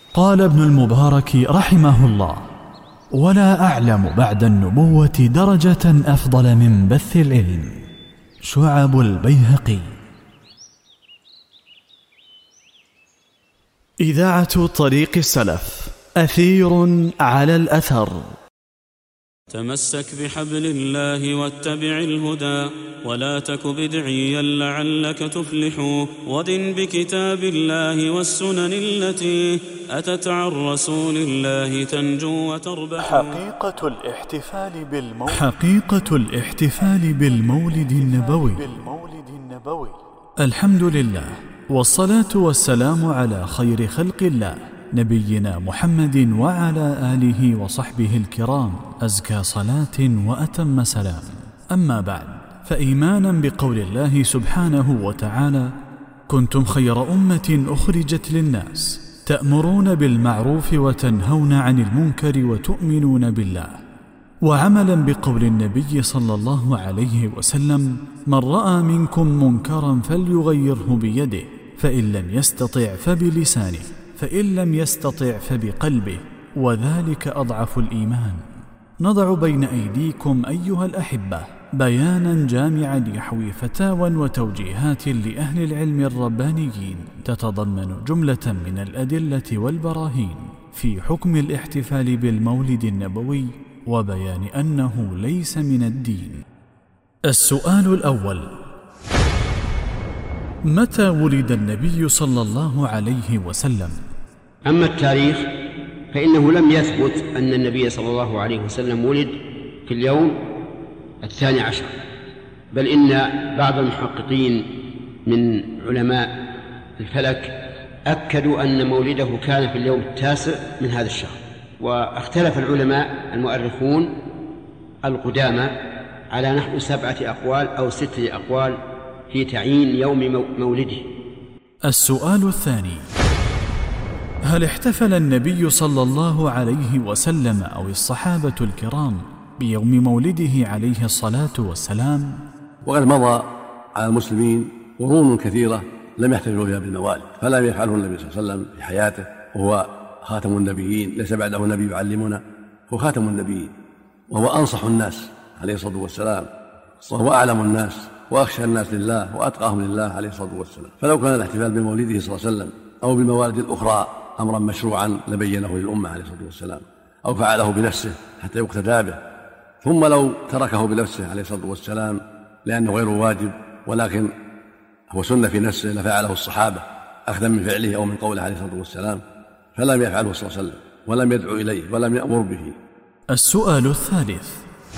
قال ابن المبارك رحمه الله: ولا أعلم بعد النبوة درجة أفضل من بث العلم. شعب البيهقي. إذاعة طريق السلف، أثير على الأثر. تمسك بحبل الله واتبع الهدى، ولا تك بدعيا لعلك تفلح، ودن بكتاب الله والسنن التي أتت عن رسول الله تنجو وتربح. حقيقة الاحتفال بالمولد النبوي. الحمد لله، والصلاة والسلام على خير خلق الله، نبينا محمد وعلى آله وصحبه الكرام، أزكى صلاة وأتم سلام. أما بعد، فإيمانا بقول الله سبحانه وتعالى: كنتم خير أمة أخرجت للناس تأمرون بالمعروف وتنهون عن المنكر وتؤمنون بالله، وعملا بقول النبي صلى الله عليه وسلم: من رأى منكم منكرا فليغيره بيده، فإن لم يستطع فبلسانه، فإن لم يستطع فبقلبه، وذلك أضعف الإيمان. نضع بين أيديكم أيها الأحبة بيانا جامعا يحوي فتاوى وتوجيهات لأهل العلم الربانيين، تتضمن جملة من الأدلة والبراهين في حكم الاحتفال بالمولد النبوي، وبيان أنه ليس من الدين. السؤال الأول: متى ولد النبي صلى الله عليه وسلم؟ أما التاريخ فإنه لم يثبت أن النبي صلى الله عليه وسلم ولد في اليوم 12، بل إن بعض المحققين من علماء الفلك أكدوا أن مولده كان في اليوم 9 من هذا الشهر. واختلف العلماء المؤرخون القدامى على نحو 7 أقوال أو 6 أقوال في تعيين يوم مولده. السؤال الثاني: هل احتفل النبي صلى الله عليه وسلم أو الصحابة الكرام بيوم مولده عليه الصلاة والسلام؟ وقد مضى على المسلمين قرون كثيرة لم يحتفلوا بها بالموالد، فلم يفعله النبي صلى الله عليه وسلم في حياته، وهو خاتم النبيين، ليس بعده نبي يعلمنا، هو خاتم النبيين، وهو أنصح الناس عليه الصلاة والسلام، وهو أعلم الناس وأخشى الناس لله وأتقاهم لله عليه الصلاة والسلام. فلو كان الاحتفال بمولده صلى الله عليه وسلم أو بالموالد الأخرى أمرا مشروعا لبينه للأمة عليه الصلاة والسلام، أو فعله بنفسه حتى يقتدى به، ثم لو تركه بنفسه عليه الصلاة والسلام لأنه غير واجب ولكن هو سنة في نفسه لفعله الصحابة أخذا من فعله أو من قوله عليه الصلاة والسلام، فلم يفعله صلى الله عليه وسلم ولم يدعو إليه ولم يأمر به. السؤال الثالث: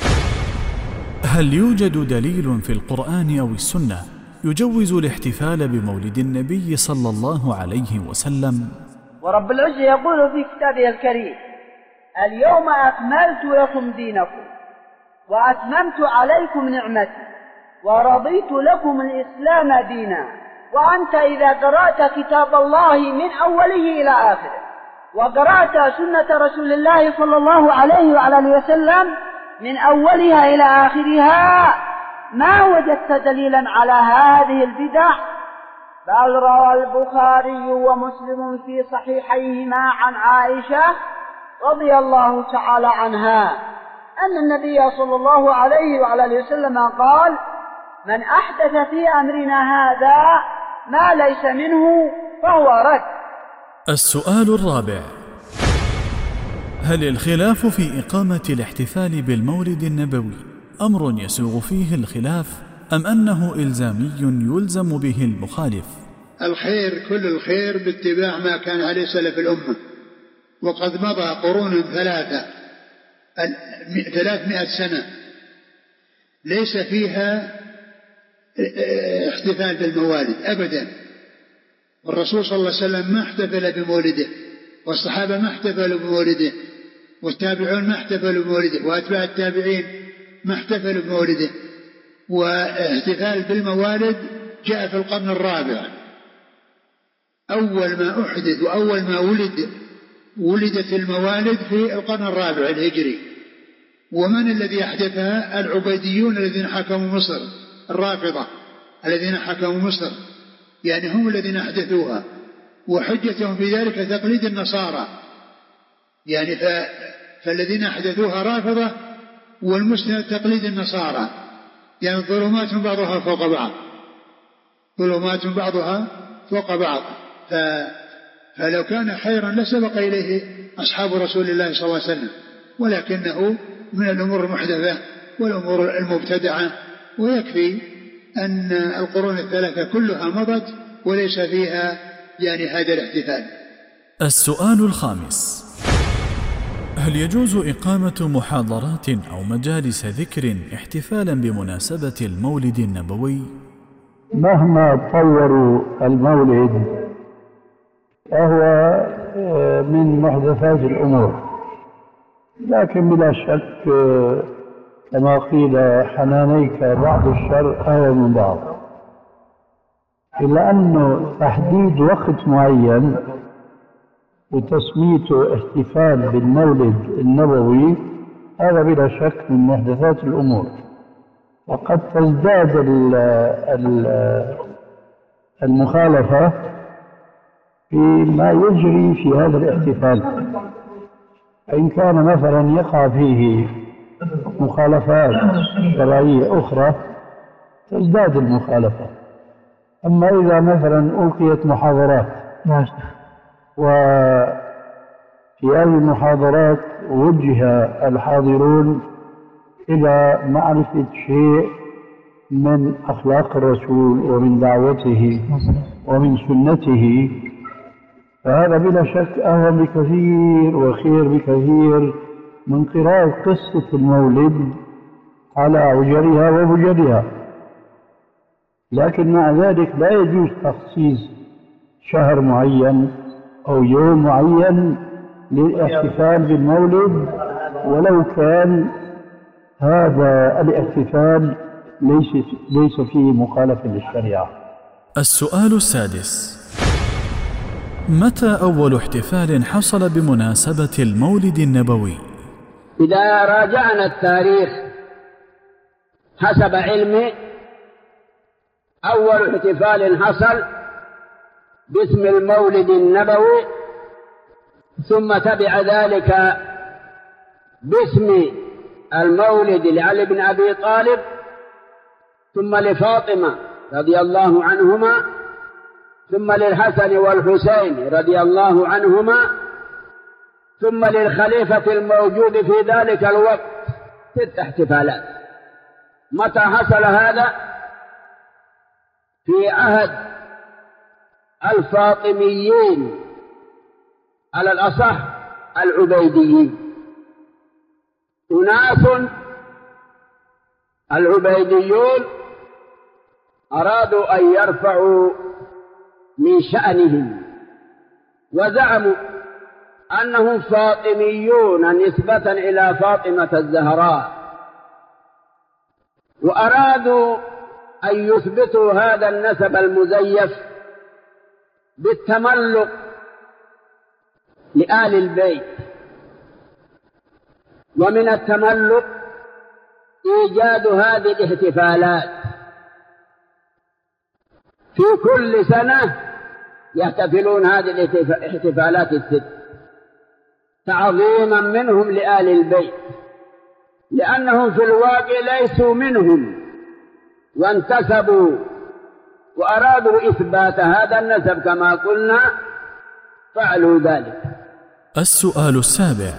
هل يوجد دليل في القرآن أو السنة يجوز الاحتفال بمولد النبي صلى الله عليه وسلم؟ ورب العزة يقول في كتابه الكريم: اليوم أكملت لكم دينكم وأتممت عليكم نعمتي ورضيت لكم الإسلام دينا. وأنت إذا قرأت كتاب الله من أوله إلى آخره وقرأت سنة رسول الله صلى الله عليه وعلى آله وسلم من أولها إلى آخرها ما وجدت دليلا على هذه البدع، بل روى البخاري ومسلم في صحيحيهما عن عائشة رضي الله تعالى عنها أن النبي صلى الله عليه وعلى آله وسلم قال: من أحدث في أمرنا هذا ما ليس منه فهو رد. السؤال الرابع: هل الخلاف في إقامة الاحتفال بالمولد النبوي أمر يسوغ فيه الخلاف، أم أنه إلزامي يلزم به المخالف؟ الخير كل الخير باتباع ما كان عليه سلف الأمة، وقد مضى قرون 300 سنة ليس فيها احتفال بالموالد أبدا. والرسول صلى الله عليه وسلم ما احتفل بمولده، والصحابة ما احتفلوا بمولده، والتابعون ما احتفلوا بمولده، وأتباع التابعين ما احتفلوا بمولده. واحتفال بالموالد جاء في القرن الرابع، أول ما أحدث وأول ما ولدت الموالد في القرن الرابع الهجري. ومن الذي أحدثها؟ العبيديون الذين حكموا مصر، الرافضة الذين حكموا مصر، يعني هم الذين أحدثوها. وحجتهم في ذلك تقليد النصارى، يعني فالذين أحدثوها رافضة، والمسلم تقليد النصارى، يعني ظلمات بعضها فوق بعض، ظلمات بعضها فوق بعض. فلو كان خيرا لسبق إليه أصحاب رسول الله صلى الله عليه وسلم، ولكنه من الأمور المحدثة والأمور المبتدعة. ويكفي أن القرون الثلاثة كلها مضت وليس فيها يعني هذا الاحتفال. السؤال الخامس: هل يجوز إقامة محاضرات أو مجالس ذكر احتفالا بمناسبة المولد النبوي؟ مهما طوروا المولد فهو من محدثات الأمور، لكن بلا شك كما قيل حنانيك بعض الشر أهون من بعض، إلا أنه تحديد وقت معين وتسميته احتفال بالمولد النبوي هذا بلا شك من محدثات الأمور، وقد تزداد المخالفة فيما يجري في هذا الاحتفال، إن كان مثلا يقع فيه مخالفات شرعية أخرى تزداد المخالفة. أما إذا مثلا ألقيت محاضرات وفي هذه المحاضرات وجه الحاضرون إلى معرفة شيء من أخلاق الرسول ومن دعوته ومن سنته، فهذا بلا شك أهون بكثير وخير بكثير من قراءة قصة المولد على عجرها وبجرها. لكن مع ذلك لا يجوز تخصيص شهر معين أو يوم معين للاحتفال بالمولد، ولو كان هذا الاحتفال ليس فيه مخالفة للشريعة. السؤال السادس: متى أول احتفال حصل بمناسبة المولد النبوي؟ إذا راجعنا التاريخ حسب علمي، أول احتفال حصل باسم المولد النبوي، ثم تبع ذلك باسم المولد لعلي بن أبي طالب، ثم لفاطمة رضي الله عنهما، ثم للحسن والحسين رضي الله عنهما، ثم للخليفة الموجود في ذلك الوقت 6 احتفالات. متى حصل هذا؟ في عهد الفاطميين، على الأصح العبيديين. أناس العبيديون أرادوا أن يرفعوا من شأنهم، وزعموا أنهم فاطميون نسبة إلى فاطمة الزهراء، وأرادوا أن يثبتوا هذا النسب المزيف بالتملق لآل البيت. ومن التملق إيجاد هذه الاحتفالات، في كل سنة يحتفلون هذه الاحتفالات ال6 تعظيما منهم لآل البيت، لأنهم في الواقع ليسوا منهم وانتسبوا وأرادوا إثبات هذا النسب كما قلنا، فعلوا ذلك. السؤال السابع: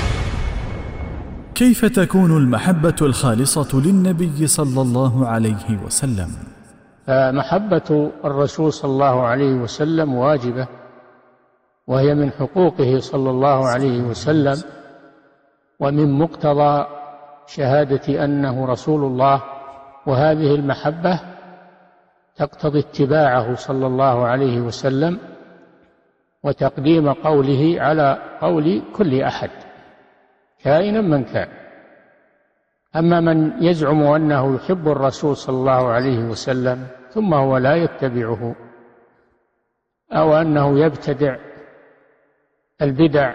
كيف تكون المحبة الخالصة للنبي صلى الله عليه وسلم؟ محبة الرسول صلى الله عليه وسلم واجبة، وهي من حقوقه صلى الله عليه وسلم، ومن مقتضى شهادة أنه رسول الله، وهذه المحبة تقتضي اتباعه صلى الله عليه وسلم وتقديم قوله على قول كل أحد كائنا من كان. أما من يزعم أنه يحب الرسول صلى الله عليه وسلم ثم هو لا يتبعه، أو أنه يبتدع البدع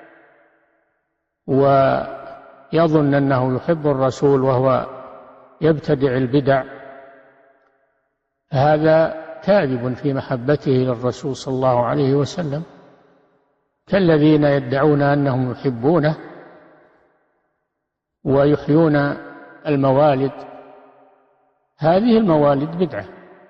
ويظن أنه يحب الرسول وهو يبتدع البدع، هذا كاذب في محبته للرسول صلى الله عليه وسلم، كالذين يدعون أنهم يحبونه ويحيون الموالد. هذه الموالد بدعة.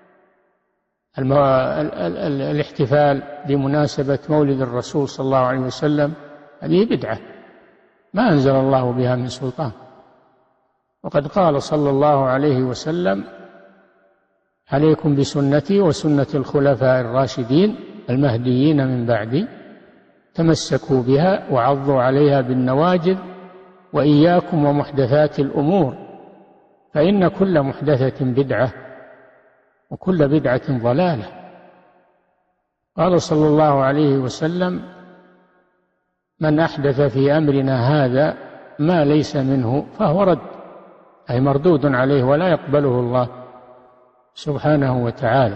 الاحتفال بمناسبة مولد الرسول صلى الله عليه وسلم هذه بدعة ما أنزل الله بها من سلطان. وقد قال صلى الله عليه وسلم: عليكم بسنتي وسنة الخلفاء الراشدين المهديين من بعدي، تمسكوا بها وعضوا عليها بالنواجذ، وإياكم ومحدثات الأمور، فإن كل محدثة بدعة وكل بدعة ضلالة. قال صلى الله عليه وسلم: من أحدث في أمرنا هذا ما ليس منه فهو رد، أي مردود عليه ولا يقبله الله سبحانه وتعالى.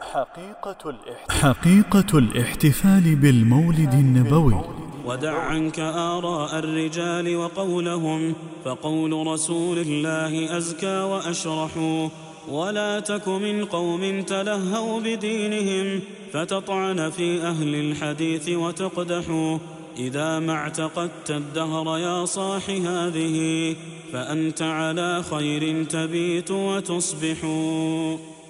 حقيقة الاحتفال بالمولد النبوي. ودع عنك آراء الرجال وقولهم، فقول رسول الله أزكى وأشرح. ولا تك من قوم تلهوا بدينهم، فتطعن في أهل الحديث وتقدح. إذا ما اعتقدت الدهر يا صاح هذه، فأنت على خير تبيت وتصبح.